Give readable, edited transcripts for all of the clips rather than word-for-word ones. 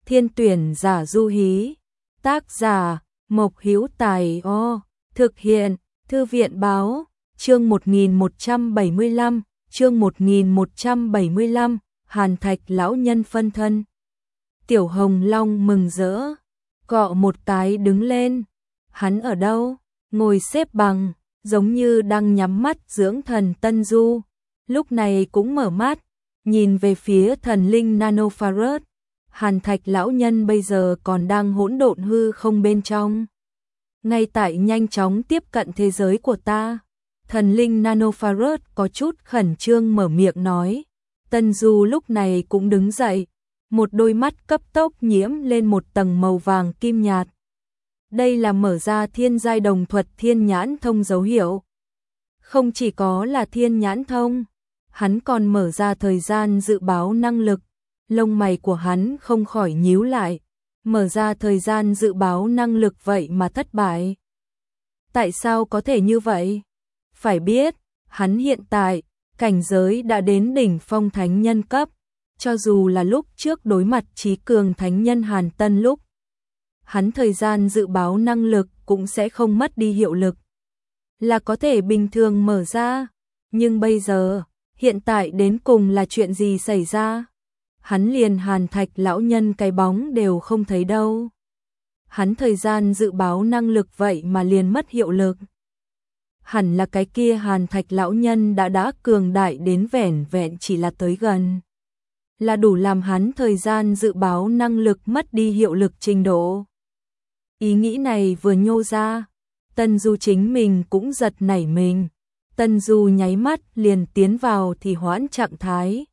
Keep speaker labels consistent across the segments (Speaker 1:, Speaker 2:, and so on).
Speaker 1: Thiên tuyển giả du hí. Tác giả Mộc Hữu Tài. Thực hiện Thư viện báo. Chương 1175. Chương 1175. Hàn Thạch lão nhân phân thân. Tiểu Hồng Long mừng rỡ, cọ một cái đứng lên. Hắn ở đâu? Ngồi xếp bằng, giống như đang nhắm mắt dưỡng thần. Tân Du lúc này cũng mở mắt, nhìn về phía thần linh Nanofarus. Hàn Thạch lão nhân bây giờ còn đang hỗn độn hư không bên trong, ngay tại nhanh chóng tiếp cận thế giới của ta. Thần linh Nanofarus có chút khẩn trương mở miệng nói. Tân Du lúc này cũng đứng dậy, một đôi mắt cấp tốc nhiễm lên một tầng màu vàng kim nhạt. Đây là mở ra thiên giai đồng thuật thiên nhãn thông dấu hiệu. Không chỉ có là thiên nhãn thông, hắn còn mở ra thời gian dự báo năng lực. Lông mày của hắn không khỏi nhíu lại. Mở ra thời gian dự báo năng lực vậy mà thất bại. Tại sao có thể như vậy? Phải biết, hắn hiện tại, cảnh giới đã đến đỉnh phong thánh nhân cấp. Cho dù là lúc trước đối mặt trí cường thánh nhân Hàn Tân lúc, hắn thời gian dự báo năng lực cũng sẽ không mất đi hiệu lực, là có thể bình thường mở ra. Nhưng bây giờ, hiện tại đến cùng là chuyện gì xảy ra? Hắn liền Hàn Thạch lão nhân cái bóng đều không thấy đâu. Hắn thời gian dự báo năng lực vậy mà liền mất hiệu lực. Hẳn là cái kia Hàn Thạch lão nhân đã cường đại đến vẻn vẹn chỉ là tới gần, là đủ làm hắn thời gian dự báo năng lực mất đi hiệu lực trình độ. Ý nghĩ này vừa nhô ra, Tân Du chính mình cũng giật nảy mình. Tân Du nháy mắt liền tiến vào thì hoãn trạng thái.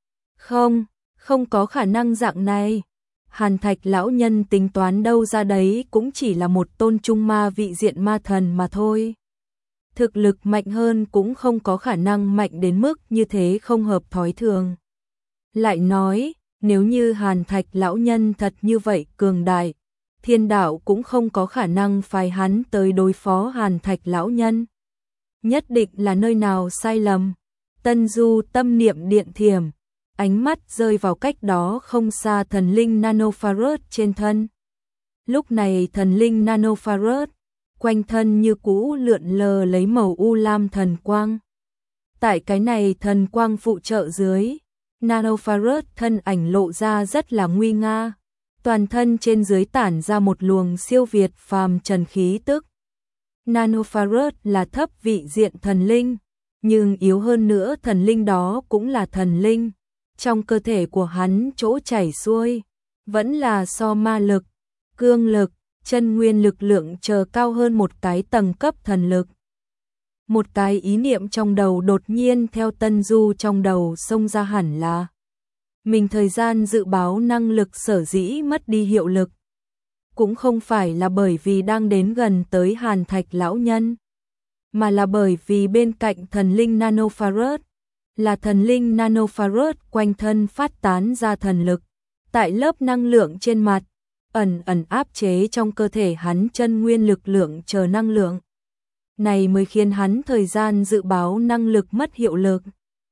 Speaker 1: Không có khả năng dạng này. Hàn Thạch lão nhân tính toán đâu ra đấy cũng chỉ là một tôn trung ma vị diện ma thần mà thôi. Thực lực mạnh hơn cũng không có khả năng mạnh đến mức như thế, không hợp thói thường. Lại nói, nếu như Hàn Thạch lão nhân thật như vậy cường đại, thiên đạo cũng không có khả năng phái hắn tới đối phó Hàn Thạch lão nhân. Nhất định là nơi nào sai lầm. Tân Du tâm niệm điện thiểm, ánh mắt rơi vào cách đó không xa thần linh Nanofarus trên thân. Lúc này thần linh Nanofarus quanh thân như cũ lượn lờ lấy màu u lam thần quang. Tại cái này thần quang phụ trợ dưới, Nanofarus thân ảnh lộ ra rất là nguy nga. Toàn thân trên dưới tản ra một luồng siêu việt phàm trần khí tức. Nanofarus là thấp vị diện thần linh, nhưng yếu hơn nữa thần linh đó cũng là thần linh. Trong cơ thể của hắn chỗ chảy xuôi, vẫn là so ma lực, cương lực, chân nguyên lực lượng chờ cao hơn một cái tầng cấp thần lực. Một cái ý niệm trong đầu đột nhiên theo Tân Du trong đầu xông ra, hẳn là mình thời gian dự báo năng lực sở dĩ mất đi hiệu lực, cũng không phải là bởi vì đang đến gần tới Hàn Thạch lão nhân, mà là bởi vì bên cạnh thần linh Nanofarus, là thần linh Nanofarus quanh thân phát tán ra thần lực, tại lớp năng lượng trên mặt, ẩn áp chế trong cơ thể hắn chân nguyên lực lượng chờ năng lượng. Này mới khiến hắn thời gian dự báo năng lực mất hiệu lực.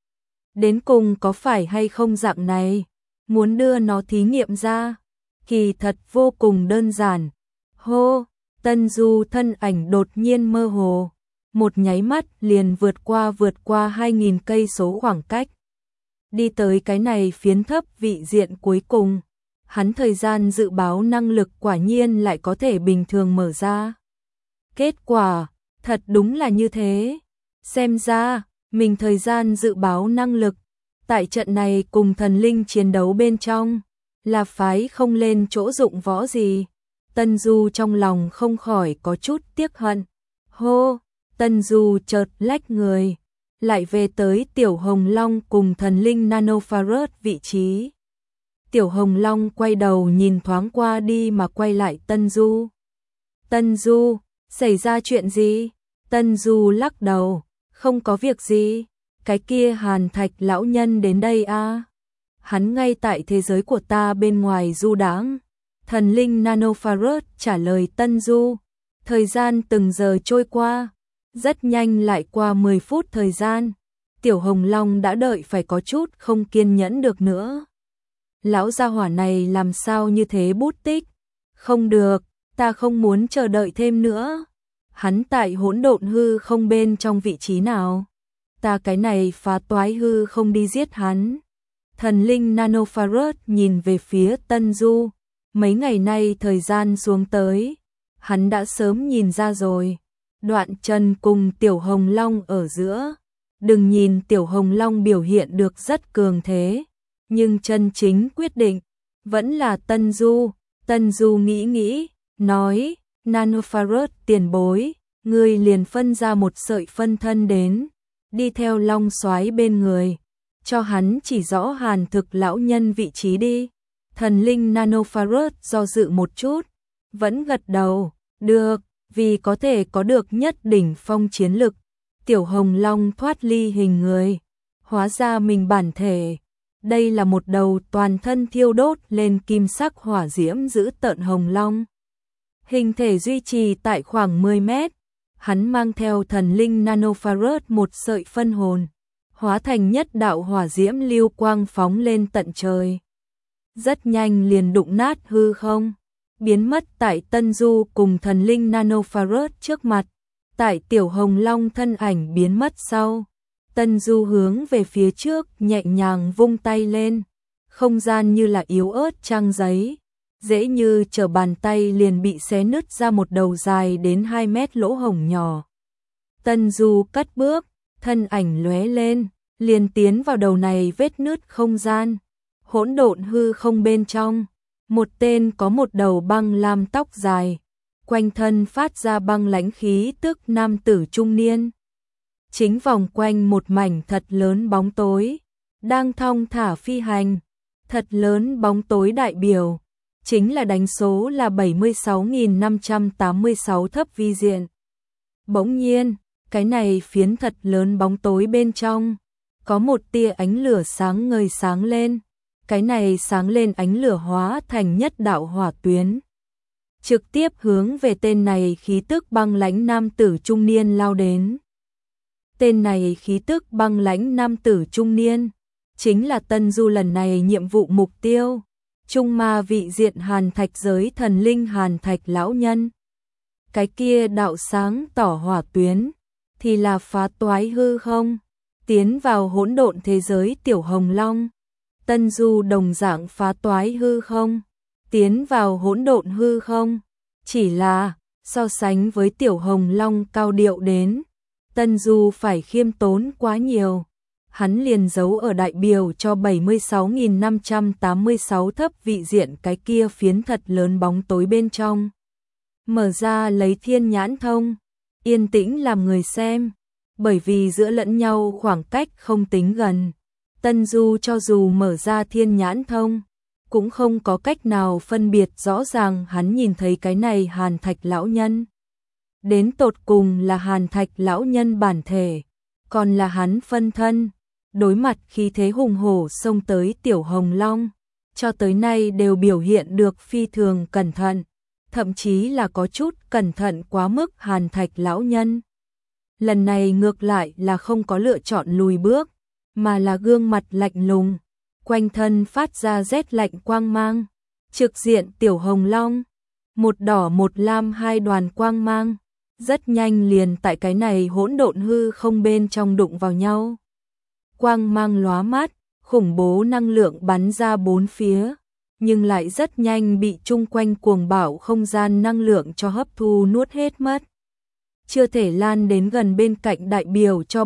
Speaker 1: Đến cùng có phải hay không dạng này, muốn đưa nó thí nghiệm ra, kỳ thật vô cùng đơn giản. Hô, Tân Du thân ảnh đột nhiên mơ hồ, một nháy mắt liền vượt qua 2000 cây số khoảng cách. Đi tới cái này phiến thấp vị diện cuối cùng, hắn thời gian dự báo năng lực quả nhiên lại có thể bình thường mở ra. Kết quả, thật đúng là như thế. Xem ra, mình thời gian dự báo năng lực, tại trận này cùng thần linh chiến đấu bên trong, là phái không lên chỗ dụng võ gì. Tân Du trong lòng không khỏi có chút tiếc hận. Hô, Tân Du chợt lách người, lại về tới Tiểu Hồng Long cùng thần linh Nanofarus vị trí. Tiểu Hồng Long quay đầu nhìn thoáng qua đi mà quay lại Tân Du. Tân Du, xảy ra chuyện gì? Tân Du lắc đầu, không có việc gì. Cái kia Hàn Thạch lão nhân đến đây à? Hắn ngay tại thế giới của ta bên ngoài du đãng. Thần linh Nanofarus trả lời Tân Du. Thời gian từng giờ trôi qua, rất nhanh lại qua 10 phút thời gian. Tiểu Hồng Long đã đợi phải có chút không kiên nhẫn được nữa. Lão gia hỏa này làm sao như thế bút tích? Không được, ta không muốn chờ đợi thêm nữa. Hắn tại hỗn độn hư không bên trong vị trí nào? Ta cái này phá toái hư không đi giết hắn. Thần linh Nanofarus nhìn về phía Tân Du. Mấy ngày nay thời gian xuống tới, hắn đã sớm nhìn ra rồi. Đoạn Trần cùng Tiểu Hồng Long ở giữa. Đừng nhìn Tiểu Hồng Long biểu hiện được rất cường thế, nhưng chân chính quyết định vẫn là Tân Du. Tân Du nghĩ nghĩ, nói, Nanofarus tiền bối, ngươi liền phân ra một sợi phân thân đến, đi theo Long Soái bên người, cho hắn chỉ rõ Hàn Thực lão nhân vị trí đi. Thần linh Nanofarus do dự một chút, vẫn gật đầu, được, vì có thể có được nhất đỉnh phong chiến lực. Tiểu Hồng Long thoát ly hình người, hóa ra mình bản thể. Đây là một đầu toàn thân thiêu đốt lên kim sắc hỏa diễm dữ tợn hồng long. Hình thể duy trì tại khoảng 10 mét. Hắn mang theo thần linh Nanofarus một sợi phân hồn, hóa thành nhất đạo hỏa diễm lưu quang phóng lên tận trời. Rất nhanh liền đụng nát hư không, biến mất tại Tân Du cùng thần linh Nanofarus trước mặt. Tại Tiểu Hồng Long thân ảnh biến mất sau, Tân Du hướng về phía trước nhẹ nhàng vung tay lên, không gian như là yếu ớt trang giấy, dễ như trở bàn tay liền bị xé nứt ra một đầu dài đến 2 mét lỗ hổng nhỏ. Tân Du cất bước, thân ảnh lóe lên, liền tiến vào đầu này vết nứt không gian. Hỗn độn hư không bên trong, một tên có một đầu băng lam tóc dài, quanh thân phát ra băng lãnh khí tức nam tử trung niên. Chính vòng quanh một mảnh thật lớn bóng tối, đang thong thả phi hành. Thật lớn bóng tối đại biểu, chính là đánh số là 76.586 thấp vi diện. Bỗng nhiên, cái này phiến thật lớn bóng tối bên trong, có một tia ánh lửa sáng ngời sáng lên. Cái này sáng lên ánh lửa hóa thành nhất đạo hỏa tuyến, trực tiếp hướng về tên này khí tức băng lãnh nam tử trung niên lao đến. Tên này khí tức băng lãnh nam tử trung niên, chính là Tân Du lần này nhiệm vụ mục tiêu, Trung Ma vị diện Hàn Thạch giới thần linh Hàn Thạch lão nhân. Cái kia đạo sáng tỏ hỏa tuyến, thì là phá toái hư không, tiến vào hỗn độn thế giới Tiểu Hồng Long. Tân Du đồng dạng phá toái hư không, tiến vào hỗn độn hư không, chỉ là so sánh với Tiểu Hồng Long cao điệu đến, Tân Du phải khiêm tốn quá nhiều. Hắn liền giấu ở đại biểu cho 76.586 thấp vị diện cái kia phiến thật lớn bóng tối bên trong. Mở ra lấy thiên nhãn thông, yên tĩnh làm người xem, bởi vì giữa lẫn nhau khoảng cách không tính gần. Tân Du cho dù mở ra thiên nhãn thông, cũng không có cách nào phân biệt rõ ràng hắn nhìn thấy cái này Hàn Thạch lão nhân. Đến tột cùng là Hàn Thạch lão nhân bản thể, còn là hắn phân thân, đối mặt khí thế hùng hổ xông tới Tiểu Hồng Long, cho tới nay đều biểu hiện được phi thường cẩn thận, thậm chí là có chút cẩn thận quá mức. Hàn Thạch lão nhân lần này ngược lại là không có lựa chọn lùi bước, mà là gương mặt lạnh lùng, quanh thân phát ra rét lạnh quang mang. Trực diện Tiểu Hồng Long, một đỏ một lam hai đoàn quang mang, rất nhanh liền tại cái này hỗn độn hư không bên trong đụng vào nhau. Quang mang lóa mắt, khủng bố năng lượng bắn ra bốn phía, nhưng lại rất nhanh bị chung quanh cuồng bạo không gian năng lượng cho hấp thu nuốt hết mất. Chưa thể lan đến gần bên cạnh đại biểu cho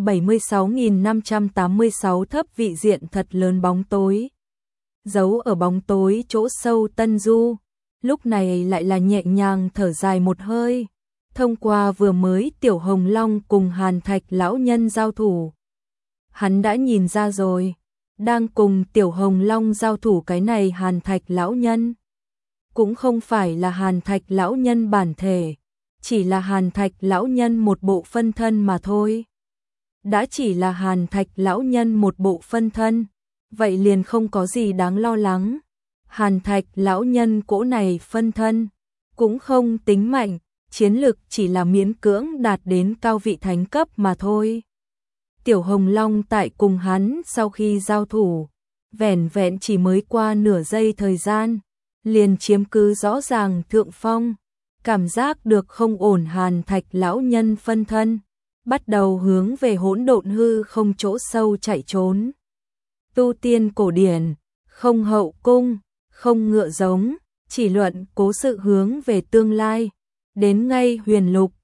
Speaker 1: 76.586 thấp vị diện thật lớn bóng tối. Giấu ở bóng tối chỗ sâu Tân Du, lúc này lại là nhẹ nhàng thở dài một hơi. Thông qua vừa mới Tiểu Hồng Long cùng Hàn Thạch lão nhân giao thủ, hắn đã nhìn ra rồi, đang cùng Tiểu Hồng Long giao thủ cái này Hàn Thạch lão nhân, cũng không phải là Hàn Thạch lão nhân bản thể, chỉ là Hàn Thạch lão nhân một bộ phân thân mà thôi. Đã chỉ là Hàn Thạch lão nhân một bộ phân thân, vậy liền không có gì đáng lo lắng. Hàn Thạch lão nhân cỗ này phân thân, cũng không tính mạnh, chiến lực chỉ là miễn cưỡng đạt đến cao vị thánh cấp mà thôi. Tiểu Hồng Long tại cùng hắn sau khi giao thủ, vẻn vẹn chỉ mới qua nửa giây thời gian, liền chiếm cứ rõ ràng thượng phong, cảm giác được không ổn Hàn Thạch lão nhân phân thân, bắt đầu hướng về hỗn độn hư không chỗ sâu chạy trốn. Tu tiên cổ điển, không hậu cung, không ngựa giống, chỉ luận cố sự hướng về tương lai, đến ngay huyền lục,